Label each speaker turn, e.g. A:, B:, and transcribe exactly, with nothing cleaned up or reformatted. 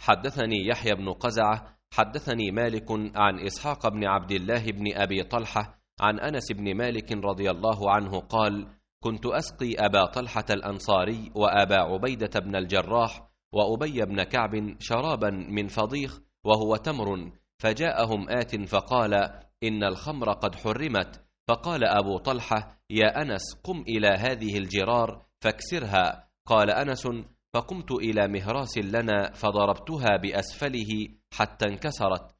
A: حدثني يحيى بن قزعة حدثني مالك عن إسحاق بن عبد الله بن أبي طلحة عن أنس بن مالك رضي الله عنه قال: كنت أسقي أبا طلحة الأنصاري وأبا عبيدة بن الجراح وأبي بن كعب شرابا من فضيخ وهو تمر، فجاءهم آت فقال: إن الخمر قد حرمت. فقال أبو طلحة: يا أنس، قم إلى هذه الجرار فاكسرها. قال أنس: فقمت إلى مهراس لنا فضربتها بأسفله حتى انكسرت،